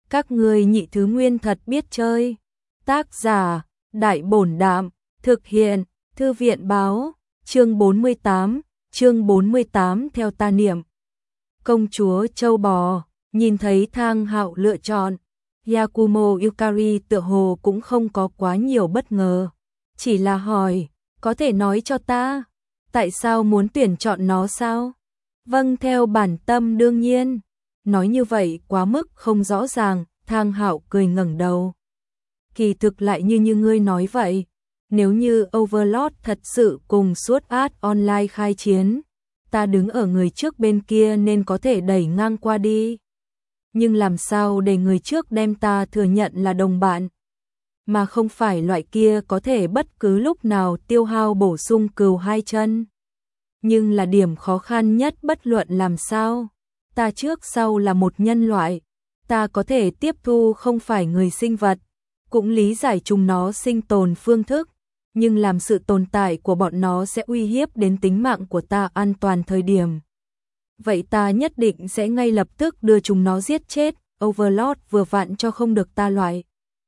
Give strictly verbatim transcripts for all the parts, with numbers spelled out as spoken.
Các ngươi nhị thứ nguyên thật biết chơi. Tác giả, Đại Bổn Đạm, thực hiện, Thư viện Báo, chương bốn mươi tám, chương bốn mươi tám theo ta niệm. Công chúa châu bò, nhìn thấy Thang Hạo lựa chọn, Yakumo Yukari tựa hồ cũng không có quá nhiều bất ngờ, chỉ là hỏi, có thể nói cho ta, tại sao muốn tuyển chọn nó sao? Vâng, theo bản tâm đương nhiên. Nói như vậy quá mức không rõ ràng, Thang Hạo cười ngẩng đầu. Kỳ thực lại như như ngươi nói vậy, nếu như Overlord thật sự cùng Sword Art Online khai chiến, ta đứng ở người trước bên kia nên có thể đẩy ngang qua đi. Nhưng làm sao để người trước đem ta thừa nhận là đồng bạn, mà không phải loại kia có thể bất cứ lúc nào tiêu hao bổ sung cừu hai chân. Nhưng là điểm khó khăn nhất, bất luận làm sao. Ta trước sau là một nhân loại, ta có thể tiếp thu không phải người sinh vật, cũng lý giải chúng nó sinh tồn phương thức, nhưng làm sự tồn tại của bọn nó sẽ uy hiếp đến tính mạng của ta an toàn thời điểm. Vậy ta nhất định sẽ ngay lập tức đưa chúng nó giết chết, Overlord vừa vặn cho không được ta loại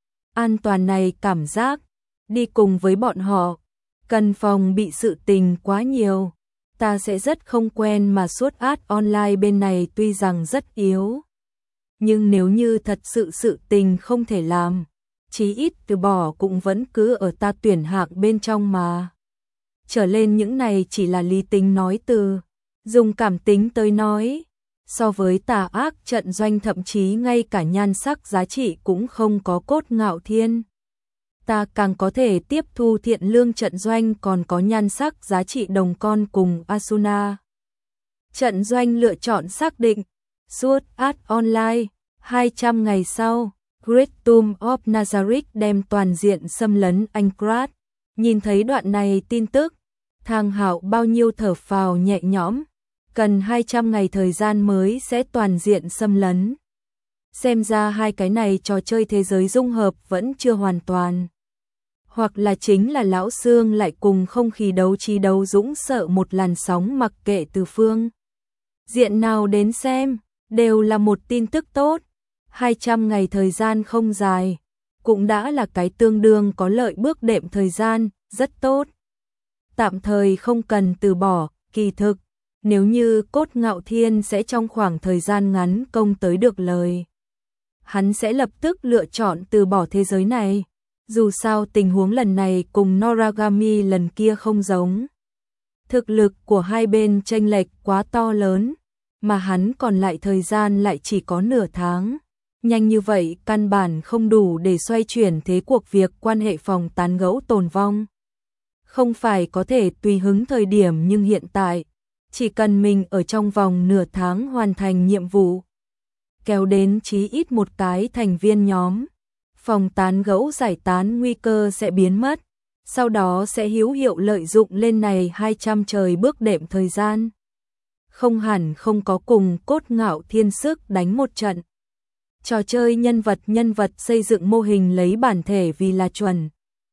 an toàn này cảm giác, đi cùng với bọn họ, cần phòng bị sự tình quá nhiều. Ta sẽ rất không quen mà Sword Art Online bên này tuy rằng rất yếu. Nhưng nếu như thật sự sự tình không thể làm, chí ít từ bỏ cũng vẫn cứ ở ta tuyển hạng bên trong mà. Trở lên những này chỉ là lý tính nói từ, dùng cảm tính tới nói. So với tà ác trận doanh thậm chí ngay cả nhan sắc giá trị cũng không có Cốt Ngạo Thiên. Ta càng có thể tiếp thu thiện lương trận doanh còn có nhan sắc giá trị đồng con cùng Asuna. Trận doanh lựa chọn xác định, Sword Art Online, hai trăm ngày sau, Great Tomb of Nazarick đem toàn diện xâm lấn Ankrad. Nhìn thấy đoạn này tin tức, Thang Hạo bao nhiêu thở phào nhẹ nhõm, cần hai trăm ngày thời gian mới sẽ toàn diện xâm lấn. Xem ra hai cái này trò chơi thế giới dung hợp vẫn chưa hoàn toàn. Hoặc là chính là lão Sương lại cùng không khí đấu trí đấu dũng sợ một làn sóng mặc kệ từ phương diện nào đến xem, đều là một tin tức tốt. hai trăm ngày thời gian không dài, cũng đã là cái tương đương có lợi bước đệm thời gian, rất tốt. Tạm thời không cần từ bỏ, kỳ thực, nếu như Cốt Ngạo Thiên sẽ trong khoảng thời gian ngắn công tới được lời, hắn sẽ lập tức lựa chọn từ bỏ thế giới này. Dù sao tình huống lần này cùng Noragami lần kia không giống. Thực lực của hai bên chênh lệch quá to lớn, mà hắn còn lại thời gian lại chỉ có nửa tháng. Nhanh như vậy căn bản không đủ để xoay chuyển thế cuộc việc quan hệ phòng tán gẫu tồn vong. Không phải có thể tùy hứng thời điểm, nhưng hiện tại, chỉ cần mình ở trong vòng nửa tháng hoàn thành nhiệm vụ, kéo đến chí ít một cái thành viên nhóm, phòng tán gẫu giải tán nguy cơ sẽ biến mất, sau đó sẽ hữu hiệu lợi dụng lên này hai trăm trời bước đệm thời gian. Không hẳn không có cùng Cốt Ngạo Thiên sức đánh một trận. Trò chơi nhân vật nhân vật xây dựng mô hình lấy bản thể vì là chuẩn.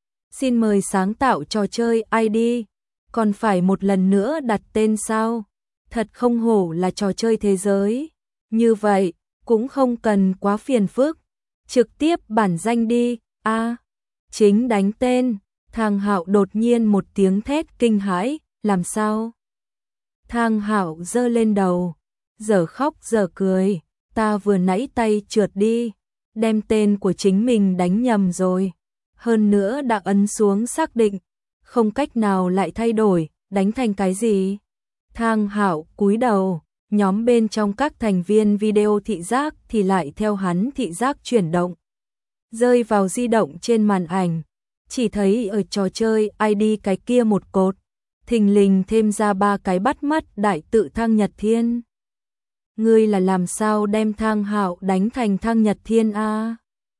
Xin mời sáng tạo trò chơi i đê, còn phải một lần nữa đặt tên sao? Thật không hổ là trò chơi thế giới. Như vậy, cũng không cần quá phiền phức. Trực tiếp bản danh đi, a à, chính đánh tên. Thang Hạo đột nhiên một tiếng thét kinh hãi, làm sao? Thang Hạo giơ lên đầu, giờ khóc giờ cười, ta vừa nãy tay trượt đi, đem tên của chính mình đánh nhầm rồi. Hơn nữa đã ấn xuống xác định, không cách nào lại thay đổi, đánh thành cái gì? Thang Hạo cúi đầu, nhóm bên trong các thành viên video thị giác thì lại theo hắn thị giác chuyển động, rơi vào di động trên màn ảnh, chỉ thấy ở trò chơi i đê cái kia một cột, thình lình thêm ra ba cái bắt mắt đại tự Thang Nhật Thiên. Ngươi là làm sao đem Thang Hạo đánh thành Thang Nhật Thiên a? À?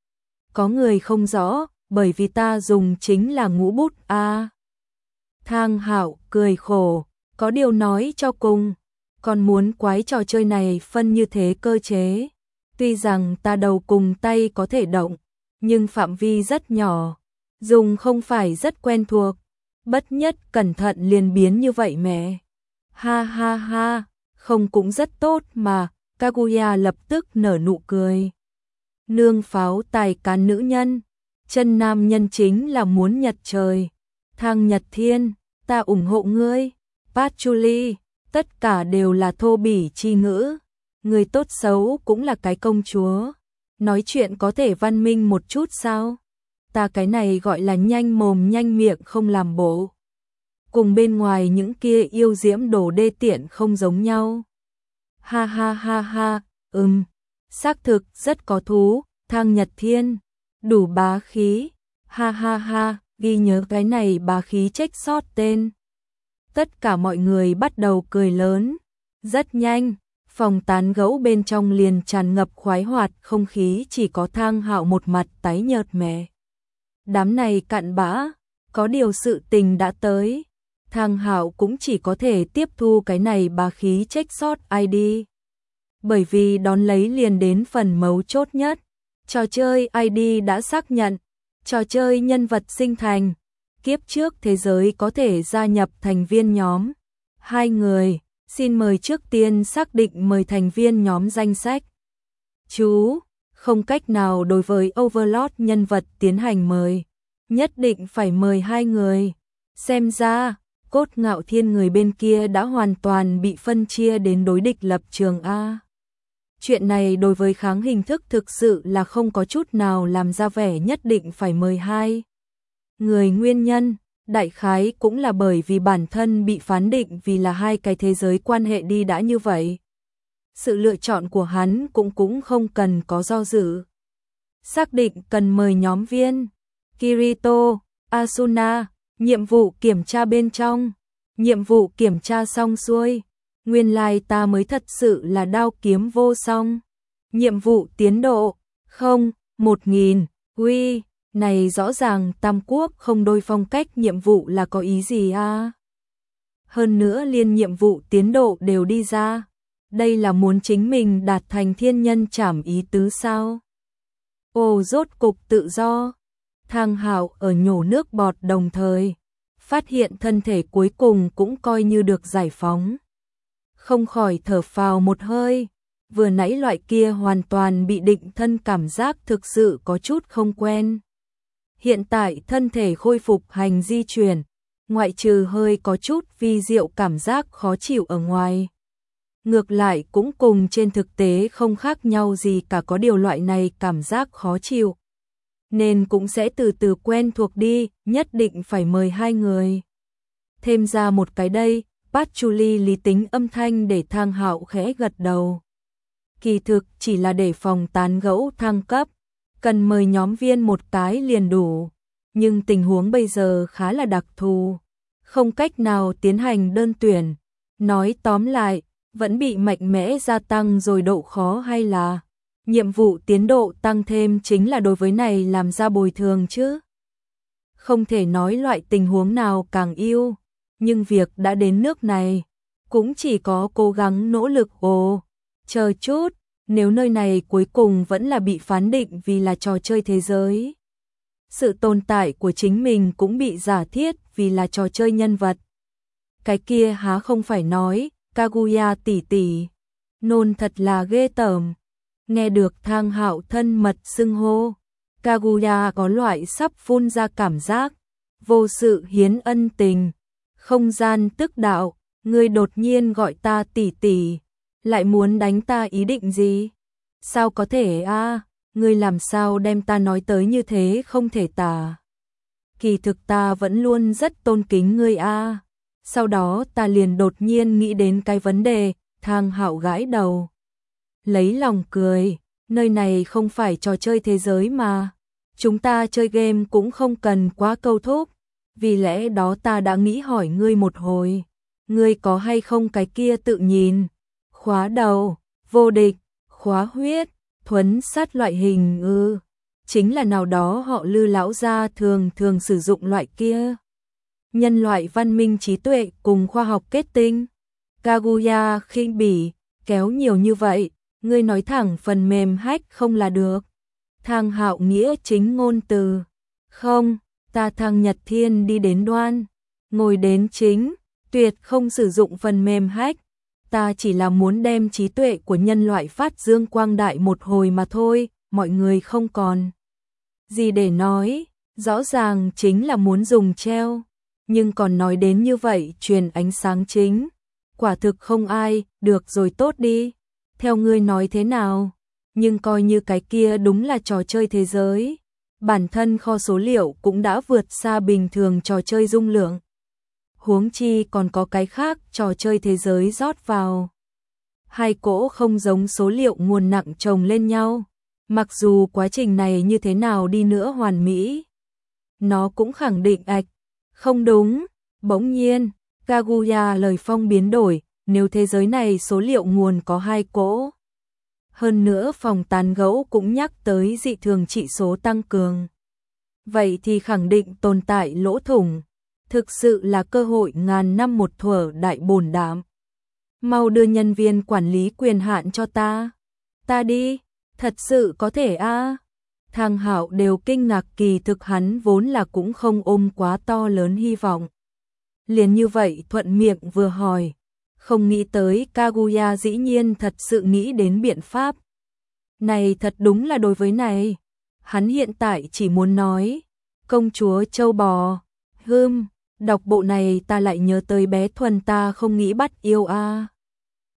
Có người không rõ, bởi vì ta dùng chính là ngũ bút a. À? Thang Hạo cười khổ, có điều nói cho cùng, còn muốn quái trò chơi này phân như thế cơ chế. Tuy rằng ta đầu cùng tay có thể động, nhưng phạm vi rất nhỏ, dùng không phải rất quen thuộc, bất nhất cẩn thận liền biến như vậy mẹ. Ha ha ha, không cũng rất tốt mà. Kaguya lập tức nở nụ cười. nương pháo tài cán nữ nhân, chân nam nhân chính là muốn nhật trời. Thang Nhật Thiên, ta ủng hộ ngươi. Patchouli, tất cả đều là thô bỉ chi ngữ. Người tốt xấu cũng là cái công chúa. Nói chuyện có thể văn minh một chút sao? Ta cái này gọi là nhanh mồm nhanh miệng không làm bộ. Cùng bên ngoài những kia yêu diễm đồ đê tiện không giống nhau. Ha ha ha ha, ừm, xác thực rất có thú, Thang Nhật Thiên, đủ bá khí. Ha ha ha, ghi nhớ cái này bá khí trách sót tên. Tất cả mọi người bắt đầu cười lớn. Rất nhanh, phòng tán gẫu bên trong liền tràn ngập khoái hoạt không khí, chỉ có Thang Hạo một mặt tái nhợt mẻ. Đám này cặn bã, có điều sự tình đã tới. Thang Hạo cũng chỉ có thể tiếp thu cái này bá khí trách sót i đê. Bởi vì đón lấy liền đến phần mấu chốt nhất. Trò chơi i đê đã xác nhận. Trò chơi nhân vật sinh thành. Kiếp trước thế giới có thể gia nhập thành viên nhóm. Hai người, xin mời trước tiên xác định mời thành viên nhóm danh sách. Chú, không cách nào đối với Overlord nhân vật tiến hành mời. Nhất định phải mời hai người. Xem ra, Cốt Ngạo Thiên người bên kia đã hoàn toàn bị phân chia đến đối địch lập trường A. Chuyện này đối với kháng hình thức thực sự là không có chút nào làm ra vẻ nhất định phải mời hai người. Nguyên nhân, đại khái cũng là bởi vì bản thân bị phán định vì là hai cái thế giới quan hệ đi đã như vậy. Sự lựa chọn của hắn cũng cũng không cần có do dự. Xác định cần mời nhóm viên. Kirito, Asuna, nhiệm vụ kiểm tra bên trong. Nhiệm vụ kiểm tra xong xuôi. Nguyên lai ta mới thật sự là đao kiếm vô song. Nhiệm vụ tiến độ, không, một nghìn, uy, này rõ ràng Tam Quốc không đôi phong cách nhiệm vụ là có ý gì à? Hơn nữa liên nhiệm vụ tiến độ đều đi ra. Đây là muốn chính mình đạt thành thiên nhân trảm ý tứ sao? Ồ, rốt cục tự do. Thang Hạo ở nhổ nước bọt đồng thời, phát hiện thân thể cuối cùng cũng coi như được giải phóng. Không khỏi thở phào một hơi, vừa nãy loại kia hoàn toàn bị định thân cảm giác thực sự có chút không quen. Hiện tại thân thể khôi phục hành di chuyển, ngoại trừ hơi có chút vi diệu cảm giác khó chịu ở ngoài. Ngược lại cũng cùng trên thực tế không khác nhau gì cả, có điều loại này cảm giác khó chịu. Nên cũng sẽ từ từ quen thuộc đi, nhất định phải mời hai người. Thêm ra một cái đây. Patchouli lý tính âm thanh để Thang Hạo khẽ gật đầu. Kỳ thực chỉ là để phòng tán gẫu thăng cấp, cần mời nhóm viên một cái liền đủ. Nhưng tình huống bây giờ khá là đặc thù, không cách nào tiến hành đơn tuyển. Nói tóm lại, vẫn bị mạnh mẽ gia tăng rồi độ khó hay là nhiệm vụ tiến độ tăng thêm chính là đối với này làm ra bồi thường chứ. Không thể nói loại tình huống nào càng yêu. Nhưng việc đã đến nước này, cũng chỉ có cố gắng nỗ lực. Ồ, chờ chút, nếu nơi này cuối cùng vẫn là bị phán định vì là trò chơi thế giới. Sự tồn tại của chính mình cũng bị giả thiết vì là trò chơi nhân vật. Cái kia há không phải nói, Kaguya tỷ tỷ, nôn thật là ghê tởm. Nghe được Thang Hạo thân mật xưng hô, Kaguya có loại sắp phun ra cảm giác, vô sự hiến ân tình. Không gian tức đạo, ngươi đột nhiên gọi ta tỷ tỷ, lại muốn đánh ta ý định gì? Sao có thể a? À? Ngươi làm sao đem ta nói tới như thế không thể tả. Kỳ thực ta vẫn luôn rất tôn kính ngươi a. À. Sau đó ta liền đột nhiên nghĩ đến cái vấn đề, Thang Hạo gãi đầu. Lấy lòng cười, nơi này không phải trò chơi thế giới mà. Chúng ta chơi game cũng không cần quá câu thúc. Vì lẽ đó ta đã nghĩ hỏi ngươi một hồi, ngươi có hay không cái kia tự nhìn, khóa đầu, vô địch, khóa huyết, thuấn sát loại hình ư, chính là nào đó họ Lư lão gia thường thường sử dụng loại kia. Nhân loại văn minh trí tuệ cùng khoa học kết tinh. Kaguya khinh bỉ, kéo nhiều như vậy, ngươi nói thẳng phần mềm hack không là được. Thang Hạo nghĩa chính ngôn từ, không. Ta Thang Nhật Thiên đi đến đoan, ngồi đến chính, tuyệt không sử dụng phần mềm hack. Ta chỉ là muốn đem trí tuệ của nhân loại phát dương quang đại một hồi mà thôi, mọi người không còn gì để nói, rõ ràng chính là muốn dùng treo, nhưng còn nói đến như vậy truyền ánh sáng chính, quả thực không ai, được rồi tốt đi, theo ngươi nói thế nào, nhưng coi như cái kia đúng là trò chơi thế giới, bản thân kho số liệu cũng đã vượt xa bình thường trò chơi dung lượng. Huống chi còn có cái khác trò chơi thế giới rót vào. Hai cỗ không giống số liệu nguồn nặng chồng lên nhau, mặc dù quá trình này như thế nào đi nữa hoàn mỹ. Nó cũng khẳng định ạch, không đúng, bỗng nhiên, Kaguya lời phong biến đổi, nếu thế giới này số liệu nguồn có hai cỗ. Hơn nữa phòng tán gẫu cũng nhắc tới dị thường trị số tăng cường. Vậy thì khẳng định tồn tại lỗ thủng, thực sự là cơ hội ngàn năm một thuở đại bồn đảm. Mau đưa nhân viên quản lý quyền hạn cho ta. Ta đi, thật sự có thể a à? Thằng Hạo đều kinh ngạc, kỳ thực hắn vốn là cũng không ôm quá to lớn hy vọng. Liền như vậy thuận miệng vừa hỏi, không nghĩ tới Kaguya dĩ nhiên thật sự nghĩ đến biện pháp. Này thật đúng là đối với này, hắn hiện tại chỉ muốn nói, công chúa châu bò, hưm, đọc bộ này ta lại nhớ tới bé Thuần ta không nghĩ bắt yêu a.